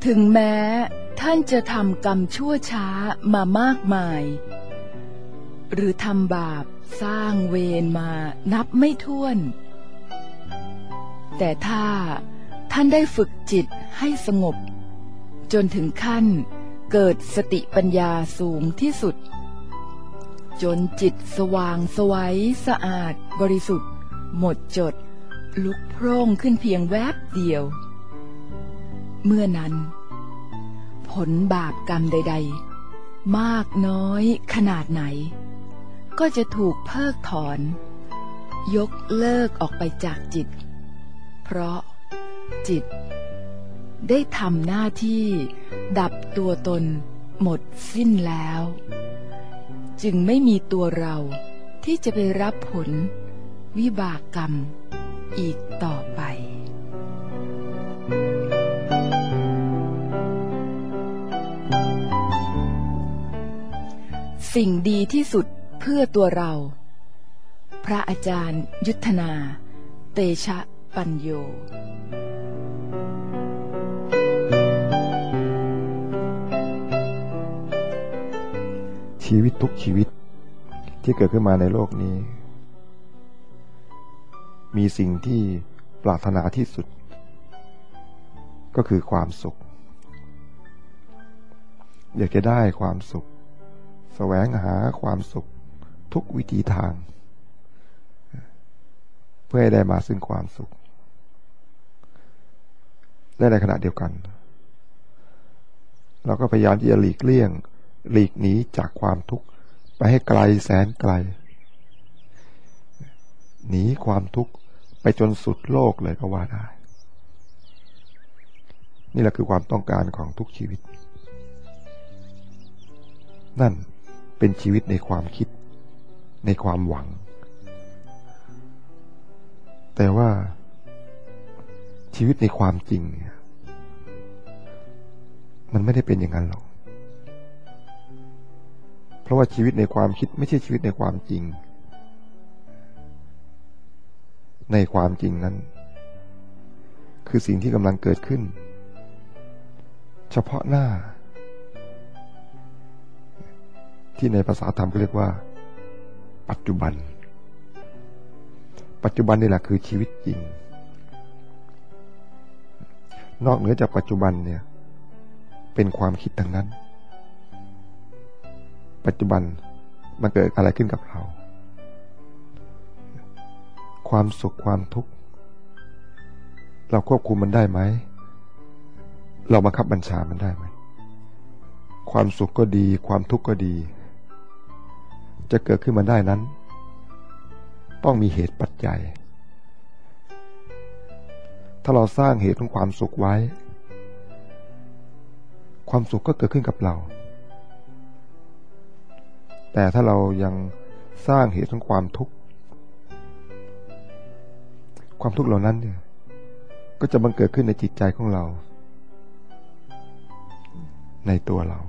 ถึงแม้ท่านจะทำกรรมชั่วช้ามามากมายหรือทำบาปสร้างเวรมานับไม่ถ้วนแต่ถ้าท่านได้ฝึกจิตให้สงบจนถึงขั้นเกิดสติปัญญาสูงที่สุดจนจิตสว่างไสวสะอาดบริสุทธิ์หมดจดลุกโพร่งขึ้นเพียงแวบเดียวเมื่อนั้นผลบาปกรรมใดๆมากน้อยขนาดไหนก็จะถูกเพิกถอนยกเลิกออกไปจากจิตเพราะจิตได้ทำหน้าที่ดับตัวตนหมดสิ้นแล้วจึงไม่มีตัวเราที่จะไปรับผลวิบากกรรมอีกต่อไปสิ่งดีที่สุดเพื่อตัวเราพระอาจารย์ยุทธนาเตชะปัญโยชีวิตทุกชีวิตที่เกิดขึ้นมาในโลกนี้มีสิ่งที่ปรารถนาที่สุดก็คือความสุขอยากจะได้ความสุขแสวงหาความสุขทุกวิถีทางเพื่อให้ได้มาซึ่งความสุขและในขณะเดียวกันเราก็พยายามที่จะหลีกเลี่ยงหลีกหนีจากความทุกข์ไปให้ไกลแสนไกลหนีความทุกข์ไปจนสุดโลกเลยก็ว่าได้นี่แหละคือความต้องการของทุกชีวิตนั่นเป็นชีวิตในความคิดในความหวังแต่ว่าชีวิตในความจริงเนี่ยมันไม่ได้เป็นอย่างนั้นหรอกเพราะว่าชีวิตในความคิดไม่ใช่ชีวิตในความจริงในความจริงนั้นคือสิ่งที่กำลังเกิดขึ้นเฉพาะหน้าที่ในภาษาธรรมก็เรียกว่าปัจจุบันปัจจุบันนี่แหละคือชีวิตจริงนอกเหนือจากปัจจุบันเนี่ยเป็นความคิดทั้งนั้นปัจจุบันมันเกิดอะไรขึ้นกับเราความสุขความทุกข์เราควบคุมมันได้ไหมเราบังคับบัญชามันได้ไหมความสุขก็ดีความทุกข์ก็ดีจะเกิดขึ้นมาได้นั้นต้องมีเหตุปัจจัยถ้าเราสร้างเหตุของความสุขไว้ความสุขก็เกิดขึ้นกับเราแต่ถ้าเรายังสร้างเหตุของความทุกข์ความทุกข์เหล่านั้นเนี่ยก็จะบังเกิดขึ้นในจิตใจของเราในตัวเรา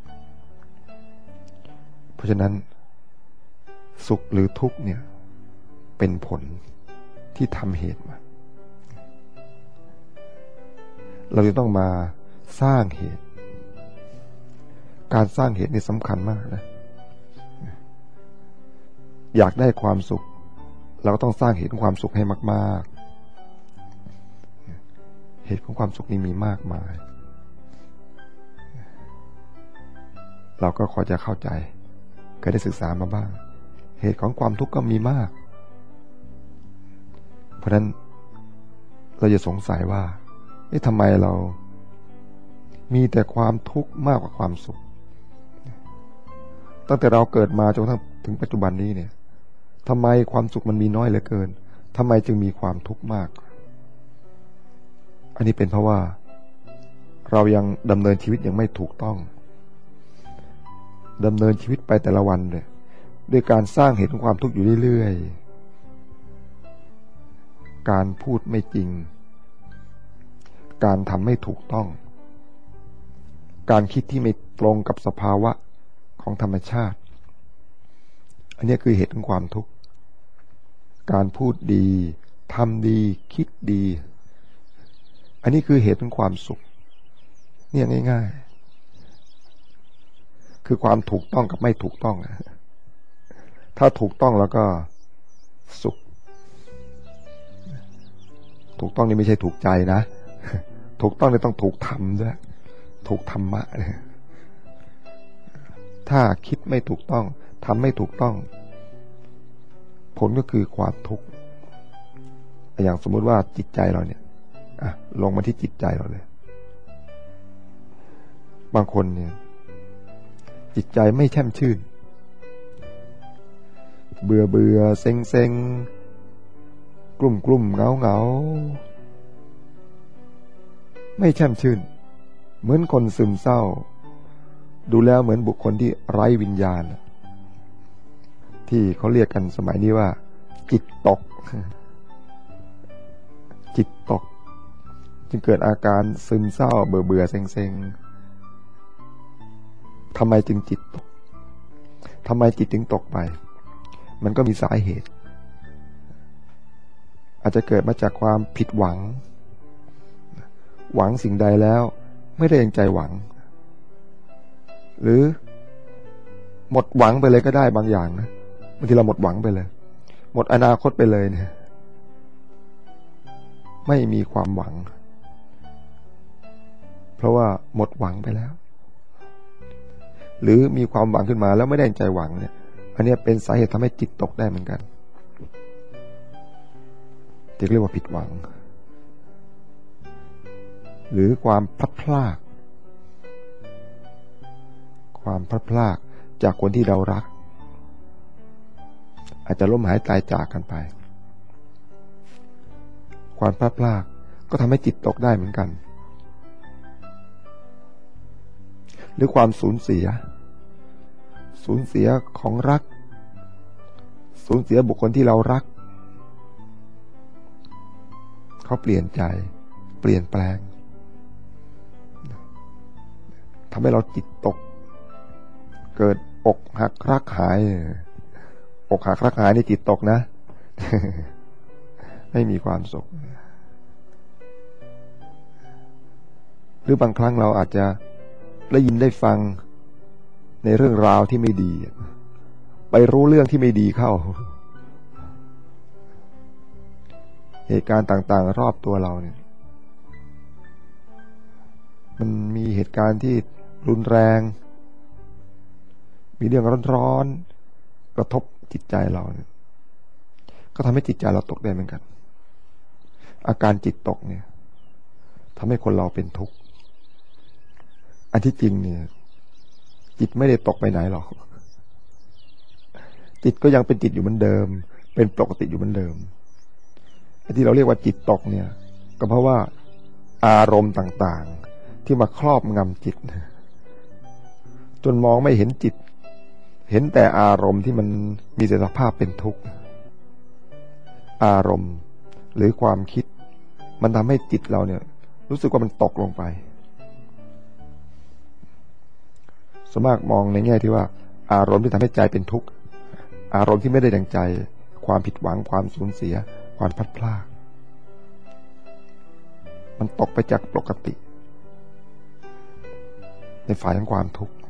เพราะฉะนั้นสุขหรือทุกข์เนี่ยเป็นผลที่ทำเหตุมาเราจะต้องมาสร้างเหตุการสร้างเหตุนี่สำคัญมากนะอยากได้ความสุขเราก็ต้องสร้างเหตุของความสุขให้มากๆเหตุของความสุขนี่มีมากมายเราก็พอจะเข้าใจเคยได้ศึกษามาบ้างเหตุของความทุกข์ก็มีมากเพราะฉะนั้นเราจะสงสัยว่าทำไมเรามีแต่ความทุกข์มากกว่าความสุขตั้งแต่เราเกิดมาจนถึงปัจจุบันนี้เนี่ยทำไมความสุขมันมีน้อยเหลือเกินทำไมจึงมีความทุกข์มากอันนี้เป็นเพราะว่าเรายังดำเนินชีวิตยังไม่ถูกต้องดำเนินชีวิตไปแต่ละวันเนี่ยด้วยการสร้างเหตุของความทุกข์อยู่เรื่อยๆการพูดไม่จริงการทำไม่ถูกต้องการคิดที่ไม่ตรงกับสภาวะของธรรมชาติอันนี้คือเหตุของความทุกข์การพูดดีทำดีคิดดีอันนี้คือเหตุของความสุขเนี่ยง่ายๆคือความถูกต้องกับไม่ถูกต้องถ้าถูกต้องแล้วก็สุขถูกต้องนี่ไม่ใช่ถูกใจนะถูกต้องนี่ต้องถูกธรรมด้วยถูกธรรมะเนี่ยถ้าคิดไม่ถูกต้องทำไม่ถูกต้องผลก็คือความทุกข์อย่างสมมุติว่าจิตใจเราเนี่ยลงมาที่จิตใจเราเลยบางคนเนี่ยจิตใจไม่แช่มชื่นเบื่อเบื่อเซ็งเซ็งกลุ่มกลุ่มเงาเงาไม่แช่มชื่นเหมือนคนซึมเศร้าดูแล้วเหมือนบุคคลที่ไร้วิญญาณที่เขาเรียกกันสมัยนี้ว่าจิตตกจิตตกจึงเกิดอาการซึมเศร้าเบื่อเบื่อเซ็งเซ็งทำไมจึงจิตตกทำไมจิตจึงตกไปมันก็มีสาเหตุอาจจะเกิดมาจากความผิดหวังสิ่งใดแล้วไม่ได้อย่างใจหวังหรือหมดหวังไปเลยก็ได้บางอย่างนะบางทีเราหมดหวังไปเลยหมดอนาคตไปเลยเนี่ยไม่มีความหวังเพราะว่าหมดหวังไปแล้วหรือมีความหวังขึ้นมาแล้วไม่ได้ใจหวังเนี่ยอันนี้เป็นสาเหตุทำให้จิตตกได้เหมือนกันที่เรียกว่าผิดหวังหรือความพลัดพรากจากคนที่เรารักอาจจะล้มหายตายจากกันไปความพลัดพรากก็ทำให้จิตตกได้เหมือนกันหรือความสูญเสียของรักสูญเสียบุคคลที่เรารักเขาเปลี่ยนใจเปลี่ยนแปลงทำให้เราจิตตกเกิดอกหักรักหายอกหักรักหายนี่จิตตกนะ ไม่มีความสุขหรือบางครั้งเราอาจจะได้ยินได้ฟังในเรื่องราวที่ไม่ดีไปรู้เรื่องที่ไม่ดีเข้าเหตุการณ์ต่างๆรอบตัวเราเนี่ยมันมีเหตุการณ์ที่รุนแรงมีเรื่องร้อนๆกระทบจิตใจเราเนี่ยก็ทำให้จิตใจเราตกได้เหมือนกันอาการจิตตกเนี่ยทำให้คนเราเป็นทุกข์อันที่จริงเนี่ยจิตไม่ได้ตกไปไหนหรอกจิตก็ยังเป็นจิตอยู่เหมือนเดิมเป็นปกติอยู่เหมือนเดิมที่เราเรียกว่าจิตตกเนี่ยก็เพราะว่าอารมณ์ต่างๆที่มาครอบงำจิตจนมองไม่เห็นจิตเห็นแต่อารมณ์ที่มันมีสภาพเป็นทุกข์อารมณ์หรือความคิดมันทำให้จิตเราเนี่ยรู้สึกว่ามันตกลงไปส่วนมากมองในแง่ที่ว่าอารมณ์ที่ทำให้ใจเป็นทุกข์อารมณ์ที่ไม่ได้ดังใจความผิดหวังความสูญเสียความพลัดพรากมันตกไปจากปกติในฝ่ายของความทุกข์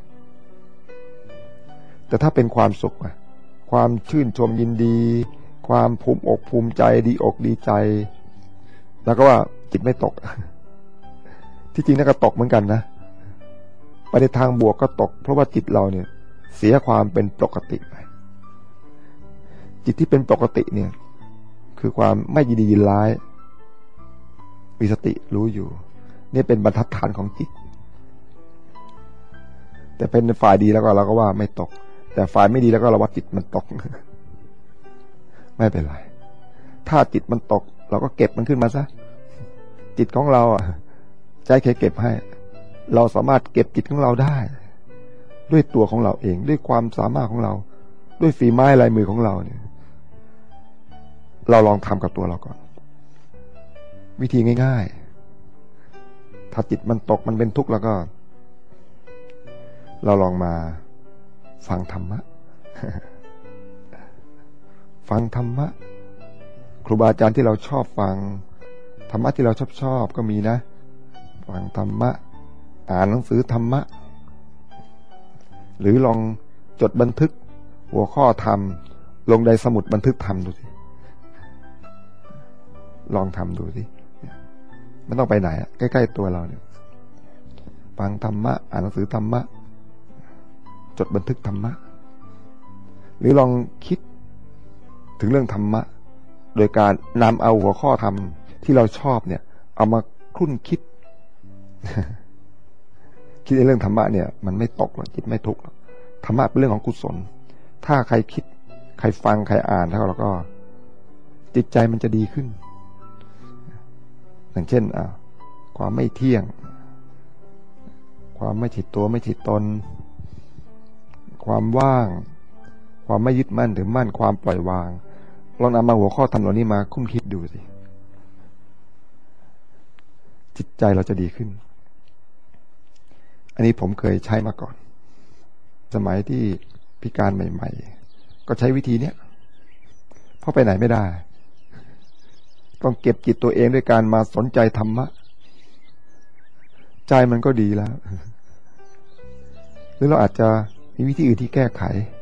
แต่ถ้าเป็นความสุขความชื่นชมยินดีความภูมิอกภูมิใจดีอกดีใจแล้วก็ว่าจิตไม่ตกที่จริงนั่นก็ตกเหมือนกันนะไปในทางบวกก็ตกเพราะว่าจิตเราเนี่ยเสียความเป็นปกติไปจิตที่เป็นปกติเนี่ยคือความไม่ยินดียินร้ายมีสติรู้อยู่นี่เป็นบรรทัดฐานของจิตแต่เป็นฝ่ายดีแล้วก็เราก็ว่าไม่ตกแต่ฝ่ายไม่ดีแล้วก็เราว่าจิตมันตกไม่เป็นไรถ้าจิตมันตกเราก็เก็บมันขึ้นมาซะจิตของเราใจแค่เก็บให้เราสามารถเก็บจิตของเราได้ด้วยตัวของเราเองด้วยความสามารถของเราด้วยฝีไม้ลายมือของเราเนี่ยเราลองทำกับตัวเราก่อนวิธีง่ายๆถ้าจิตมันตกมันเป็นทุกข์แล้วก็เราลองมาฟังธรรมะ ฟังธรรมะครูบาอาจารย์ที่เราชอบฟังธรรมะที่เราชอบก็มีนะฟังธรรมะอ่านหนังสือธรรมะหรือลองจดบันทึกหัวข้อธรรมลงในสมุดบันทึกธรรมดูสิลองทำดูสิไม่ต้องไปไหนใกล้ๆตัวเราเนี่ยฟังธรรมะอ่านหนังสือธรรมะจดบันทึกธรรมะหรือลองคิดถึงเรื่องธรรมะโดยการนำเอาหัวข้อธรรมที่เราชอบเนี่ยเอามาครุ่นคิด คิดในเรื่องธรรมะเนี่ยมันไม่ตกหรอกจิตไม่ทุกข์หรอกธรรมะเป็นเรื่องของกุศลถ้าใครคิดใครฟังใครอ่านแล้วก็จิตใจมันจะดีขึ้นอย่างเช่นความไม่เที่ยงความไม่ถิดตัวไม่ถิดตนความว่างความไม่ยึดมั่นถือมั่นความปล่อยวางลองนำมาหัวข้อธรรมเหล่านี้มาคุ้มคิดดูสิจิตใจเราจะดีขึ้นอันนี้ผมเคยใช้มาก่อนสมัยที่พิการใหม่ๆก็ใช้วิธีเนี้ยเพราะไปไหนไม่ได้ต้องเก็บจิตตัวเองด้วยการมาสนใจธรรมะใจมันก็ดีแล้วหรือเราอาจจะมีวิธีอื่นที่แก้ไข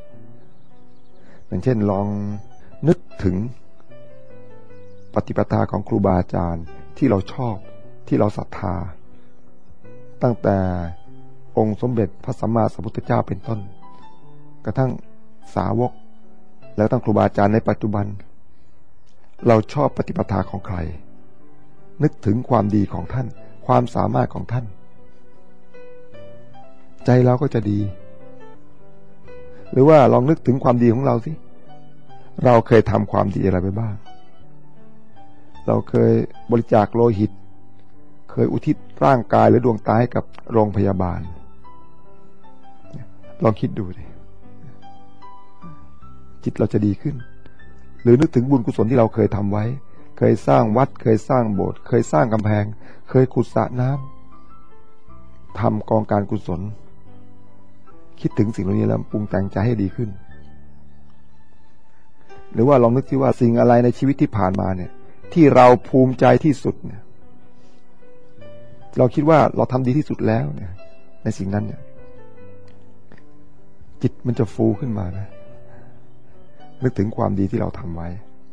อย่างเช่นลองนึกถึงปฏิปทาของครูบาอาจารย์ที่เราชอบที่เราศรัทธาตั้งแต่องค์สมเด็จพระสัมมาสัมพุทธเจ้าเป็นต้นกระทั่งสาวกแล้วตั้งครูบาอาจารย์ในปัจจุบันเราชอบปฏิปทาของใครนึกถึงความดีของท่านความสามารถของท่านใจเราก็จะดีหรือว่าลองนึกถึงความดีของเราสิเราเคยทำความดีอะไรไปบ้างเราเคยบริจาคโลหิตเคยอุทิศร่างกายหรือดวงตาให้กับโรงพยาบาลลองคิดดูดิจิตเราจะดีขึ้นหรือนึกถึงบุญกุศลที่เราเคยทำไว้เคยสร้างวัดเคยสร้างโบสถ์เคยสร้างกำแพงเคยขุดสระน้ำทำกองการกุศลคิดถึงสิ่งเหล่านี้แล้วปรุงแต่งใจให้ดีขึ้นหรือว่าลองนึกสิว่าสิ่งอะไรในชีวิตที่ผ่านมาเนี่ยที่เราภูมิใจที่สุดเนี่ยเราคิดว่าเราทำดีที่สุดแล้วเนี่ยในสิ่งนั้นเนี่ยจิตมันจะฟูขึ้นมานะนึกถึงความดีที่เราทำไว้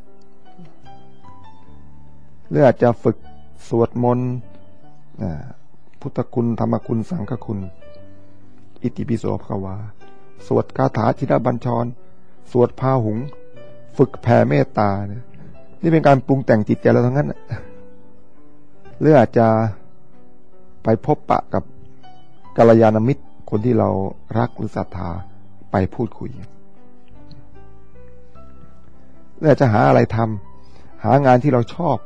หรืออาจจะฝึกสวดมนต์พุทธคุณธรรมคุณสังฆคุณอิติปิโสภควาสวดคาถาชินบัญชรสวดพาหุงฝึกแผ่เมตตาเนี่ยนี่เป็นการปรุงแต่งจิตใจเราทั้งนั้นหรืออาจจะไปพบปะกับกัลยาณมิตรคนที่เรารักหรือศรัทธาไปพูดคุยหรืออาจจะหาอะไรทำหางานที่เราชอบ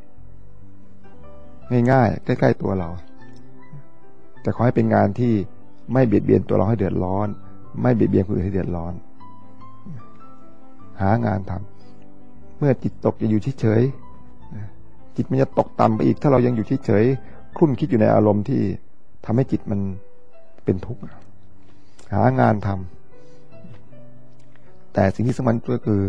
ง่ายๆใกล้ๆตัวเราแต่ขอให้เป็นงานที่ไม่เบียดเบียนตัวเราให้เดือดร้อนไม่เบียดเบียนคนอื่นให้เดือดร้อนหางานทำเมื่อจิตตกจะอยู่เฉยๆจิตมันจะตกต่ำไปอีกถ้าเรายังอยู่เฉยๆคลุ่นคิดอยู่ในอารมณ์ที่ทำให้จิตมันเป็นทุกข์หางานทำแต่สิ่งที่สำคัญก็คือ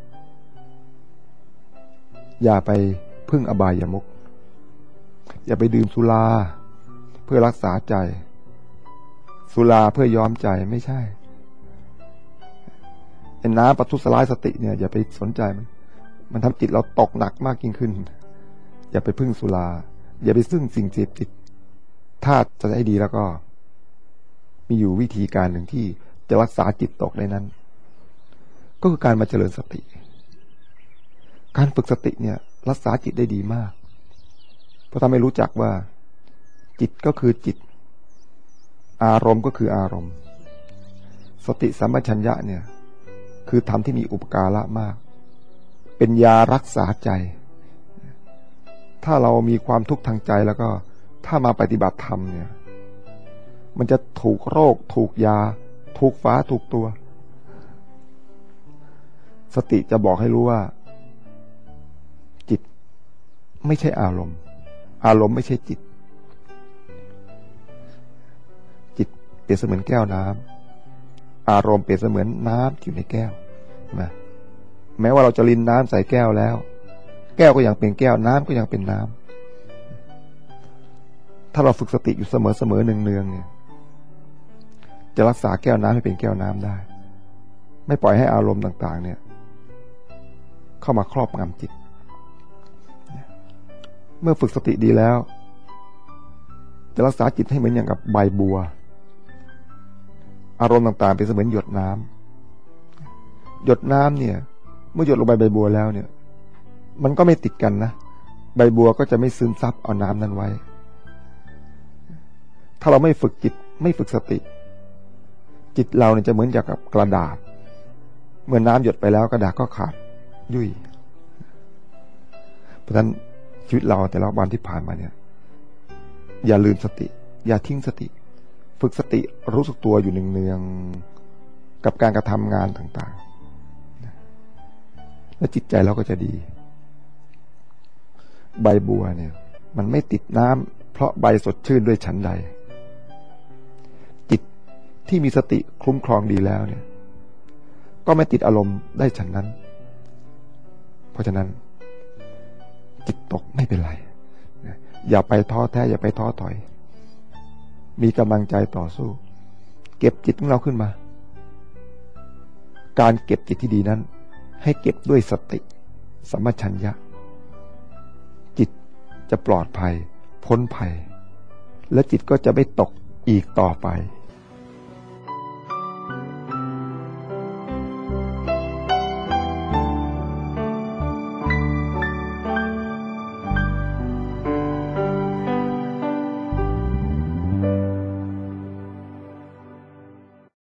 อย่าไปพึ่งอบายมุขอย่าไปดื่มสุราเพื่อรักษาใจสุราเพื่อย้อมใจไม่ใช่ไอ้น้ำปัทุสลายสติเนี่ยอย่าไปสนใจมันทำจิตเราตกหนักมากยิ่งขึ้นอย่าไปพึ่งสุราอย่าไปซึ่งสิ่งเสพติดถ้าจะให้ดีแล้วก็มีอยู่วิธีการหนึ่งที่จะรักษาจิตตกในนั้นก็คือการมาเจริญสติการฝึกสติเนี่ยรักษาจิตได้ดีมากเพราะถ้าไม่รู้จักว่าจิตก็คือจิตอารมณ์ก็คืออารมณ์สติสัมปชัญญะเนี่ยคือธรรมที่มีอุปการะมากเป็นยารักษาใจถ้าเรามีความทุกข์ทางใจแล้วก็ถ้ามาปฏิบัติธรรมเนี่ยมันจะถูกโรคถูกยาถูกฟ้าถูกตัวสติจะบอกให้รู้ว่าจิตไม่ใช่อารมณ์อารมณ์ไม่ใช่จิตจิตเปรียบเสมือนแก้วน้ำอารมณ์เปรียบเสมือนน้ำอยู่ในแก้วนะแม้ว่าเราจะรินน้ำใส่แก้วแล้วแก้วก็ยังเป็นแก้วน้ำก็ยังเป็นน้ำถ้าเราฝึกสติอยู่เสมอเนืองๆเนี่ยจะรักษาแก้วน้ำให้เป็นแก้วน้ำได้ไม่ปล่อยให้อารมณ์ต่างๆเนี่ยเข้ามาครอบงำจิตเมื่อฝึกสติดีแล้วจะรักษาจิตให้เหมือนอย่างกับใบบัวอารมณ์ต่างๆเป็นเสมือนหยดน้ำหยดน้ำเนี่ยเมื่อหยดลงไปใบบัวแล้วเนี่ยมันก็ไม่ติดกันนะใบบัวก็จะไม่ซึมซับเอาน้ำนั้นไว้ถ้าเราไม่ฝึกจิตไม่ฝึกสติจิตเราเนี่ยจะเหมือนอย่างกับกระดาษเมื่อน้ำหยดไปแล้วกระดาษก็ขาดยุ่ยเพราะฉะนั้นชีวิตเราแต่ละวันที่ผ่านมาเนี่ยอย่าลืมสติอย่าทิ้งสติฝึกสติรู้สึกตัวอยู่เนืองๆกับการกระทำงานต่างๆและจิตใจเราก็จะดีใบบัวเนี่ยมันไม่ติดน้ำเพราะใบสดชื่นด้วยฉันใดจิตที่มีสติคุ้มครองดีแล้วเนี่ยก็ไม่ติดอารมณ์ได้ฉันนั้นเพราะฉะนั้นจิตตกไม่เป็นไรอย่าไปท้อแท้อย่าไปท้อถอยมีกำลังใจต่อสู้เก็บจิตของเราขึ้นมาการเก็บจิตที่ดีนั้นให้เก็บด้วยสติสัมปชัญญะจิตจะปลอดภัยพ้นภัยและจิตก็จะไม่ตกอีกต่อไป